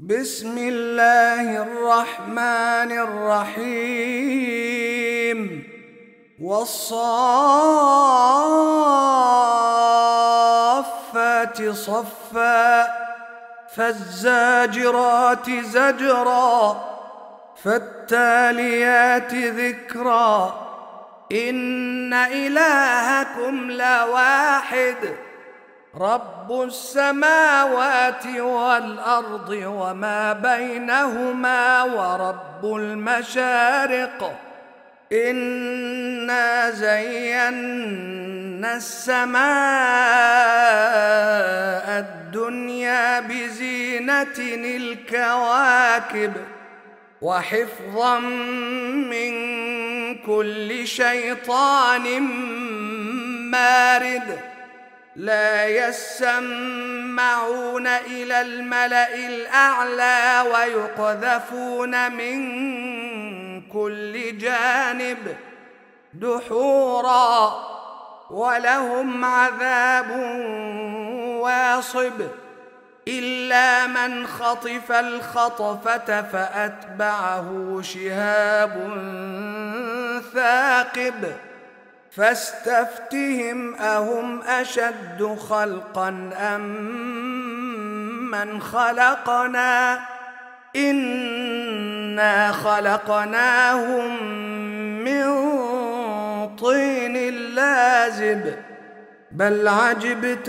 بسم الله الرحمن الرحيم والصافات صفا فالزاجرات زجرا فالتاليات ذكرا إن إلهكم لواحد رب السماوات والأرض وما بينهما ورب المشارق إنا زينا السماء الدنيا بزينة الكواكب وحفظا من كل شيطان مارد لا يسمعون إلى الملأ الأعلى ويقذفون من كل جانب دحورا ولهم عذاب واصب إلا من خطف الخطفة فأتبعه شهاب ثاقب فاستفتهم أهم أشد خلقا أم من خلقنا إنا خلقناهم من طين لازب بل عجبت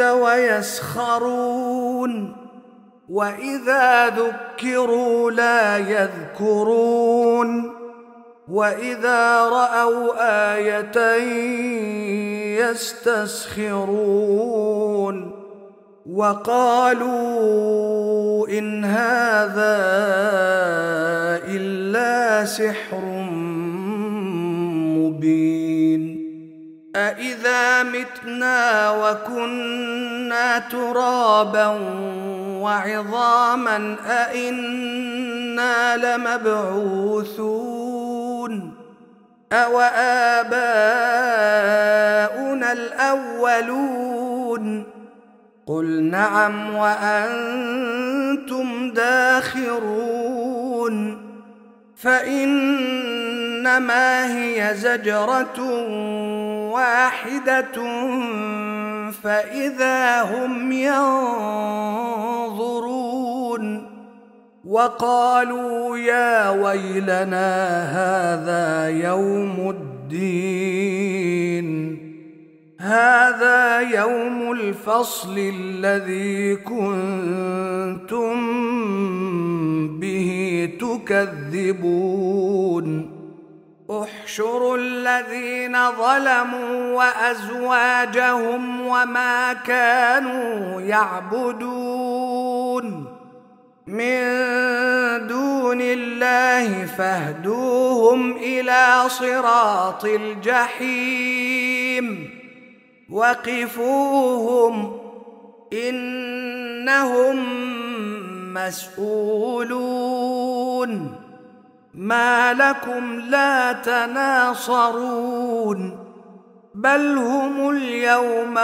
ويسخرون وإذا ذكروا لا يذكرون وإذا رأوا آية يستسخرون وقالوا إن هذا إلا سحر مبين أإذا متنا وكنا ترابا وعظاما أإنا لمبعوثون أوآباؤنا الأولون قل نعم وأنتم داخرون فإنما هي زجرة واحدة فإذا هم ينظرون وقالوا يا ويلنا هذا يوم الدين هذا يوم الفصل الذي كنتم به تكذبون احشروا الذين ظلموا وأزواجهم وما كانوا يعبدون من دون الله فاهدوهم إلى صراط الجحيم وقفوهم إنهم مسؤولون ما لكم لا تناصرون بل هم اليوم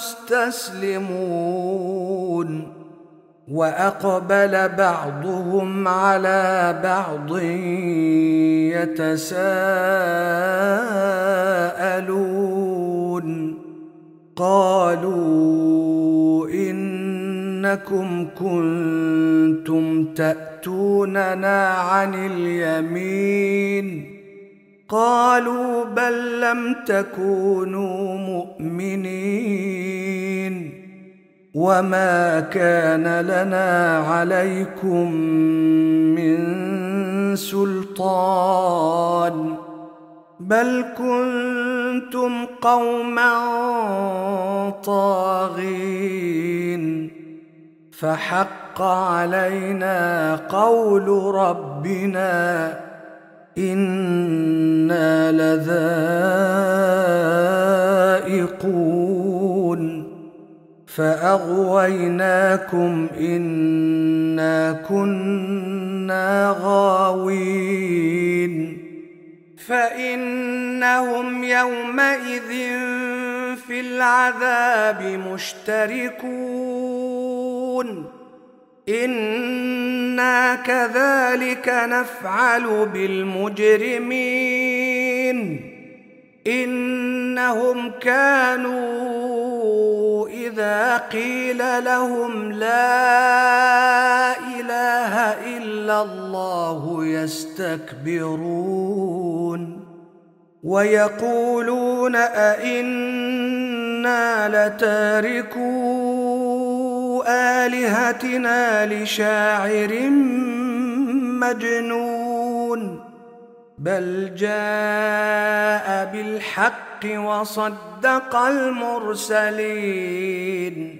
مستسلمون وأقبل بعضهم على بعض يتساءلون قالوا إنكم كنتم تأتوننا عن اليمين قالوا بل لم تكونوا مؤمنين وما كان لنا عليكم من سلطان بل كنتم قوما طاغين فحق علينا قول ربنا إنا لذائقون فأغويناكم إنا كنا غاوين فإنهم يومئذ في العذاب مشتركون إنا كذلك نفعل بالمجرمين إنهم كانوا إذا قيل لهم لا إله إلا الله يستكبرون ويقولون أئنا لتاركو آلهتنا لشاعر مجنون بل جاء بالحق وصدق المرسلين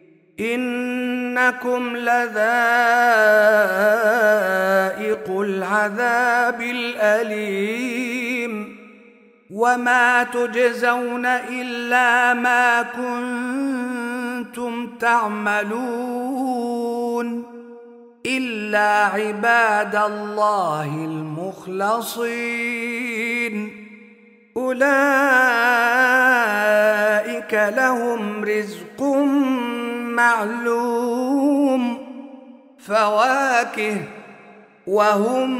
إنكم لذائق العذاب الأليم وما تجزون إلا ما كنتم تعملون إلا عباد الله المخلصين أولئك لهم رزق معلوم فواكه وهم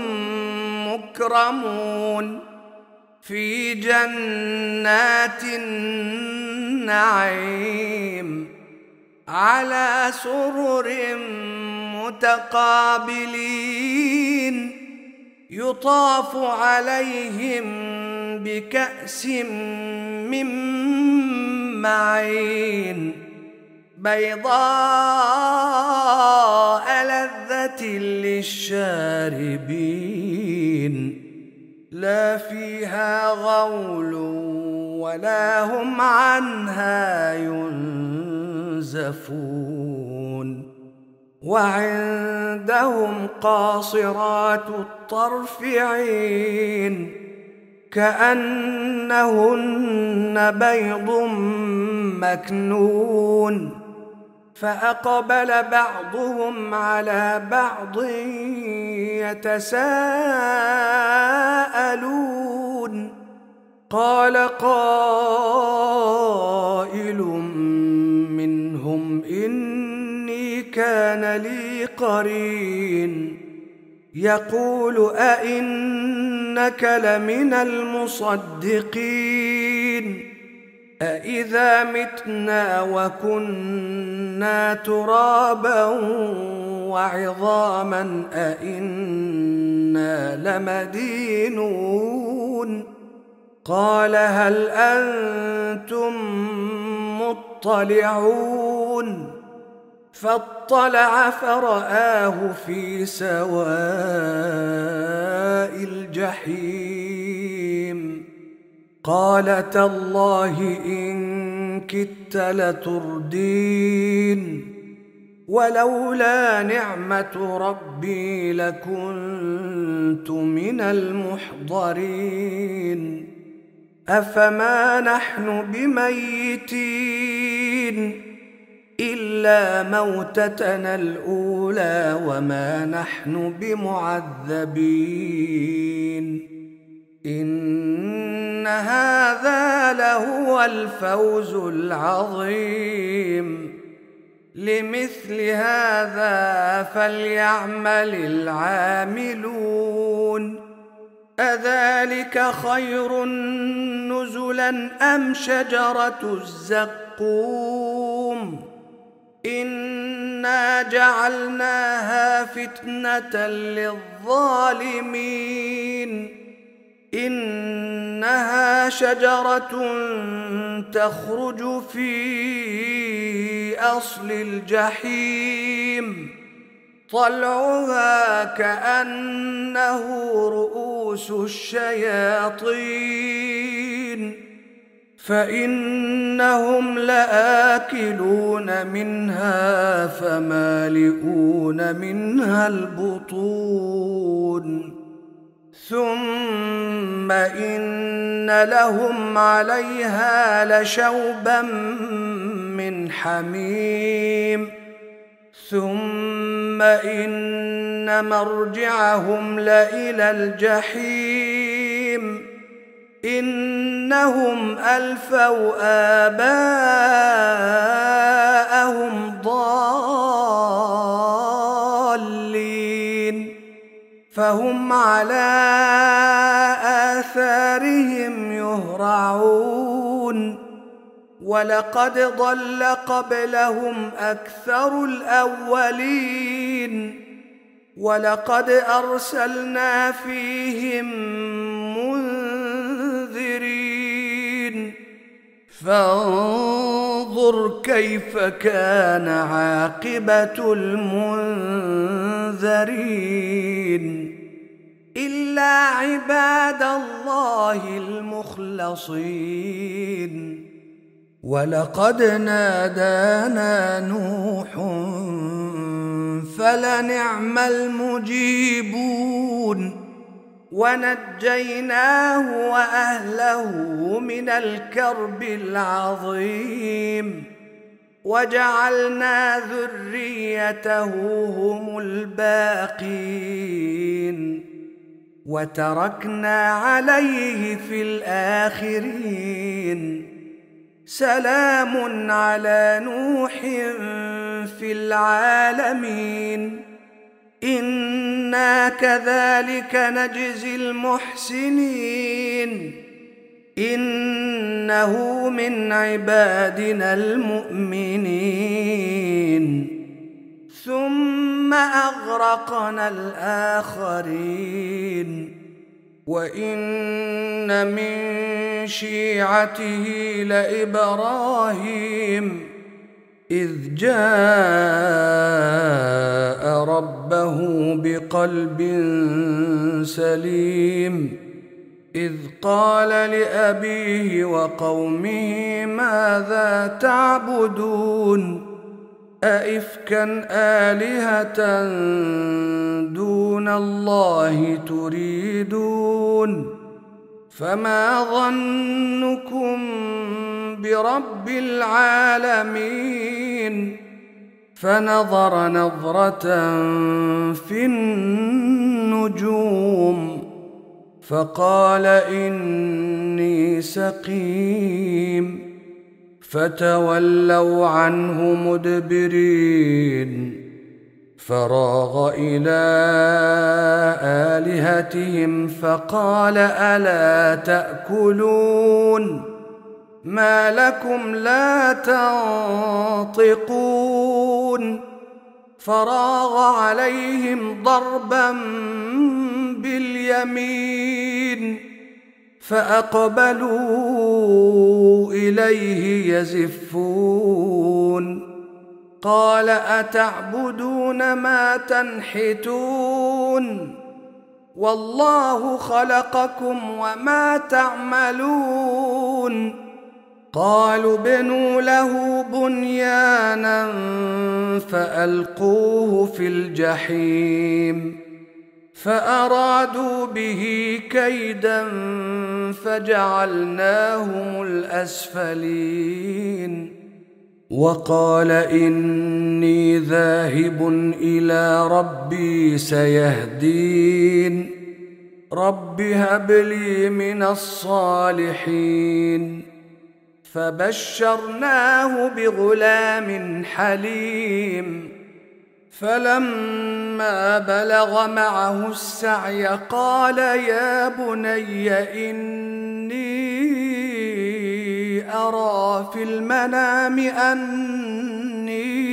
مكرمون في جنات النعيم على سرر متقابلين يطاف عليهم بكأس من معين بيضاء لذة للشاربين لا فيها غول ولا هم عنها ينزفون وعندهم قاصرات الطرف عين كأنهن بيض مكنون فأقبل بعضهم على بعض يتساءلون قال قائل منهم إني كان لي قرين يقول أئنك لمن المصدقين أإذا متنا وكنا ترابا وعظاما أإنا لمدينون قال هل أنتم مطلعون فاطلع فرآه في سواء الجحيم قال تالله إن كدت لتردين ولولا نعمة ربي لكنت من المحضرين أفما نحن بميتين إلا موتتنا الأولى وما نحن بمعذبين إن هذا لهو الفوز العظيم لمثل هذا فليعمل العاملون أذلك خير نزلا أم شجرة الزقوم إنا جعلناها فتنة للظالمين إنها شجرة تخرج في أصل الجحيم طلعها كأنه رؤوس الشياطين فإنهم لآكلون منها فمالئون منها البطون ثم إن لهم عليها لشوبا من حميم ثم إن مرجعهم لإلى الجحيم إنهم ألفوا آباءهم ضالين فهم على آثارهم يهرعون ولقد ضل قبلهم أكثر الأولين ولقد أرسلنا فيهم منذرين فانظر كيف كان عاقبة المنذرين إلا عباد الله المخلصين ولقد نادانا نوح فلنعم المجيبون ونجيناه وأهله من الكرب العظيم وجعلنا ذريته هم الباقين وتركنا عليه في الآخرين سلام على نوح في العالمين إنا كذلك نجزي المحسنين إنه من عبادنا المؤمنين ثم أغرقنا الآخرين وإن من شيعته لإبراهيم إذ جاء ربه بقلب سليم إذ قال لأبيه وقومه ماذا تعبدون أئفكا آلهة دون الله تريدون فما ظنكم برب العالمين فنظر نظرة في النجوم فقال إني سقيم فتولوا عنه مدبرين فراغ إلى آلهتهم فقال ألا تأكلون ما لكم لا تنطقون فراغ عليهم ضربا باليمين فأقبلوا إليه يزفون قال أتعبدون ما تنحتون والله خلقكم وما تعملون قالوا ابنوا له بنيانا فألقوه في الجحيم فأرادوا به كيدا فجعلناهم الأسفلين وقال إني ذاهب إلى ربي سيهدين رب هب لي من الصالحين فبشرناه بغلام حليم فلما بلغ معه السعي قال يا بني إني أرى في المنام أني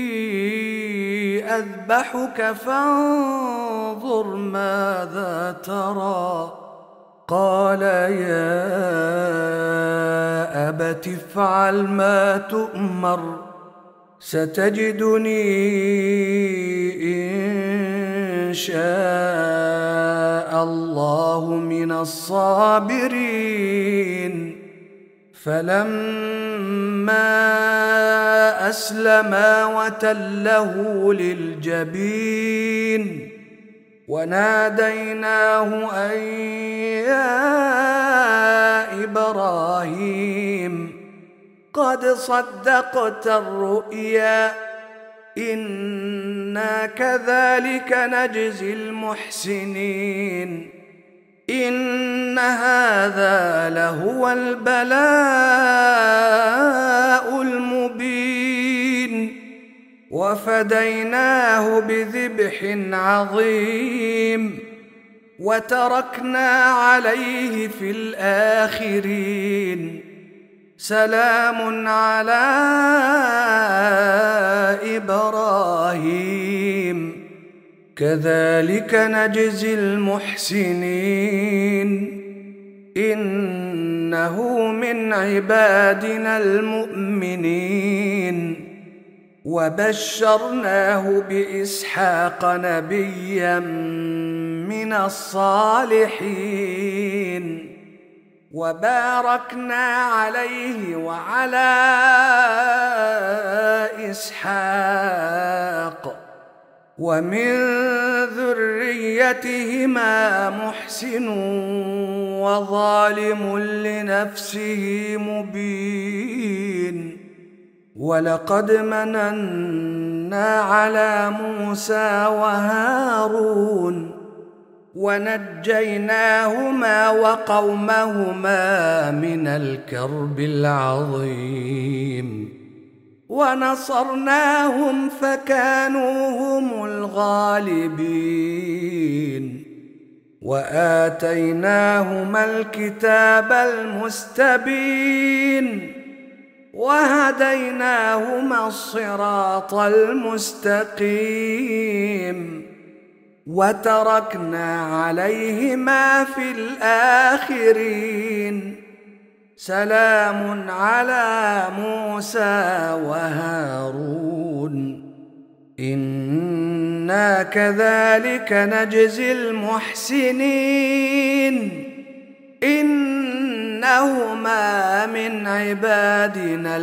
أذبحك فانظر ماذا ترى قال يا أبت افعل ما تؤمر ستجدني إن شاء الله من الصابرين فلما أسلما وتله للجبين وناديناه أن يا إبراهيم قد صدقت الرؤيا إنا كذلك نجزي المحسنين إن هذا لهو البلاء المبين وفديناه بذبح عظيم وتركنا عليه في الآخرين سلام على إبراهيم كذلك نجزي المحسنين إنه من عبادنا المؤمنين وبشرناه بإسحاق نبيا من الصالحين وباركنا عليه وعلى إسحاق ومن ذريتهما محسن وظالم لنفسه مبين ولقد مننا على موسى وهارون ونجيناهما وقومهما من الكرب العظيم ونصرناهم فكانوا هم الغالبين وآتيناهما الكتاب المستبين وهديناهما الصراط المستقيم وتركنا عليهما في الآخرين سلام على موسى وهارون إنا كذلك نجزي المحسنين إنهما من عبادنا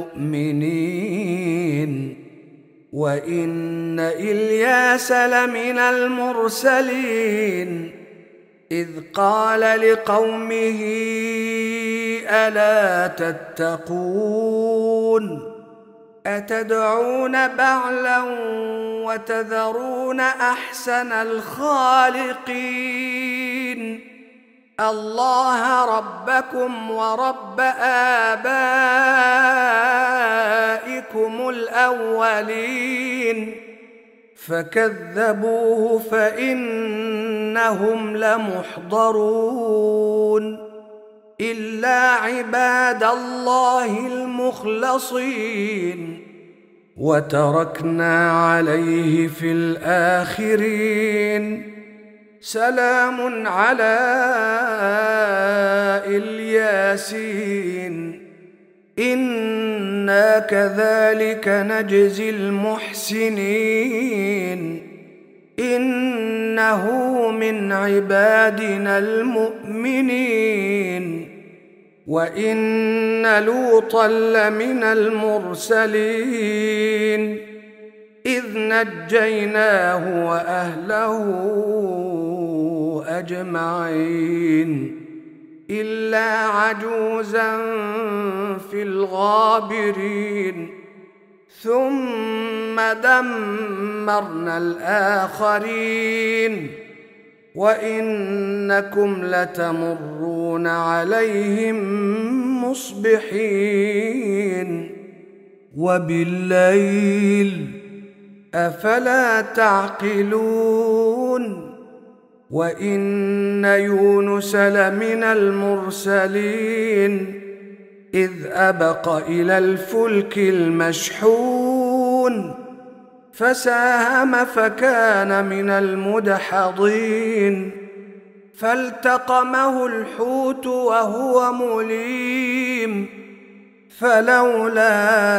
المؤمنين وإن إلياس لمن المرسلين إذ قال لقومه ألا تتقون أتدعون بعلا وتذرون أحسن الخالقين الله ربكم ورب آبائكم الأولين فكذبوه فإنهم لمحضرون إلا عباد الله المخلصين وتركنا عليه في الآخرين سلام على الياسين إنا كذلك نجزي المحسنين إنه من عبادنا المؤمنين وإن لوطا لمن المرسلين إذ نجيناه وأهله أجمعين إلا عجوزا في الغابرين ثم دمرنا الآخرين وإنكم لتمرون عليهم مصبحين وبالليل أفلا تعقلون وإن يونس لمن المرسلين إذ أبق إلى الفلك المشحون فساهم فكان من المدحضين فالتقمه الحوت وهو مليم فلولا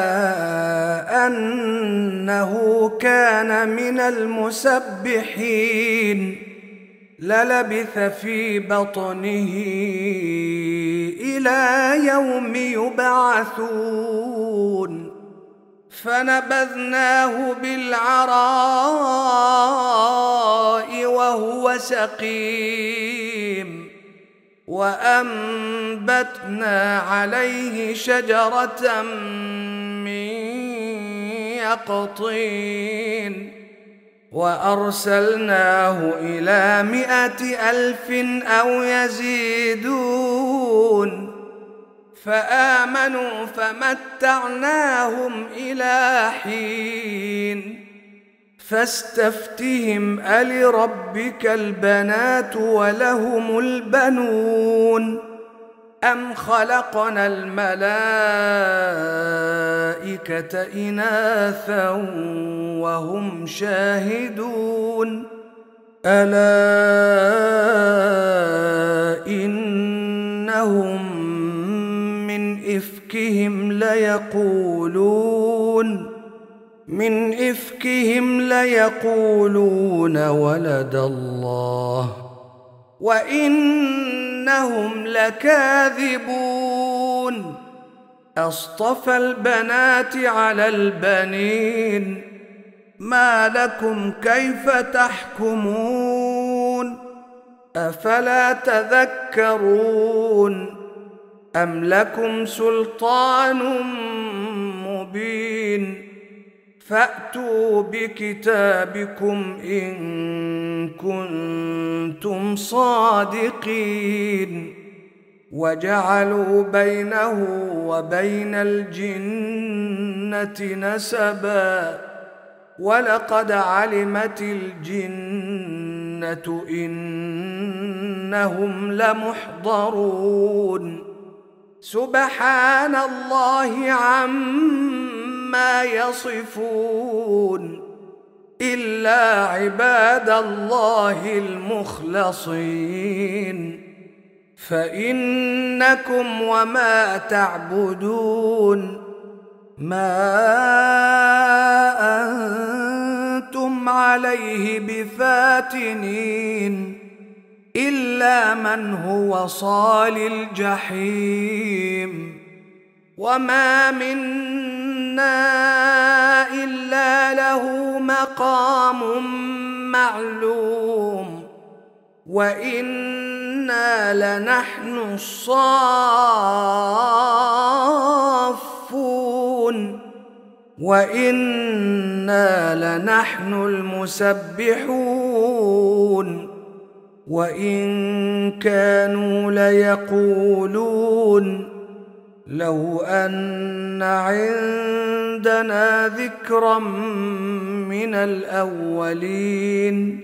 أنه كان من المسبحين للبث في بطنه إلى يوم يبعثون فنبذناه بالعراء وهو سقيم وأنبتنا عليه شجرة من يقطين وأرسلناه إلى 100,000 أو يزيدون فآمنوا فمتعناهم إلى حين فاستفتهم ألربك البنات ولهم البنون أم خلقنا الملائكة إناثا وهم شاهدون ألا إنهم من إفكهم ليقولون ولد الله وإنهم لكاذبون أصطفى البنات على البنين ما لكم كيف تحكمون أفلا تذكرون أم لكم سلطان مبين فأتوا بكتابكم إن كنتم صادقين وجعلوا بينه وبين الجنة نسبا ولقد علمت الجنة إنهم لمحضرون سبحان الله عما يصفون إلا عباد الله المخلصين فإنكم وما تعبدون ما أنتم عليه بفاتنين إلا من هو صال الجحيم وما منا إلا له مقام معلوم وإنا لنحن الصافون وإنا لنحن المسبحون وإن كانوا ليقولون لو أن عندنا ذكرا من الأولين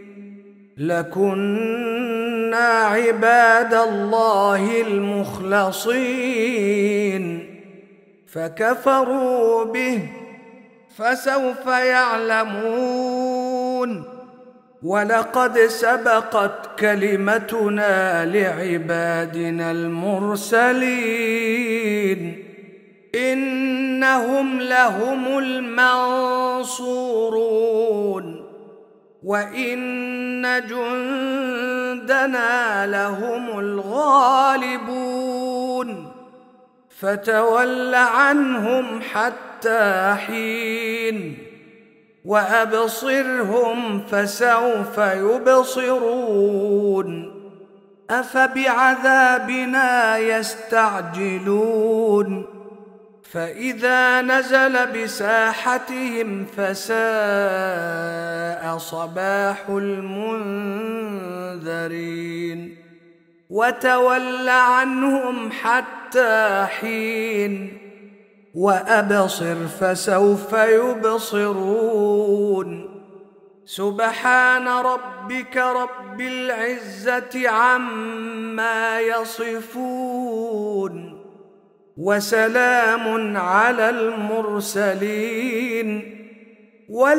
لكنا عباد الله المخلصين فكفروا به فسوف يعلمون ولقد سبقت كلمتنا لعبادنا المرسلين إنهم لهم المنصورون وإن جندنا لهم الغالبون فتول عنهم حتى حين وأبصرهم فسوف يبصرون أفبعذابنا يستعجلون فإذا نزل بساحتهم فساء صباح المنذرين وتول عنهم حتى حين وأبصر فسوف يبصرون سبحان ربك رب العزة عما يصفون وسلام على المرسلين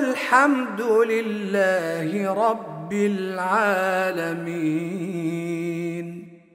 والحمد لله رب العالمين.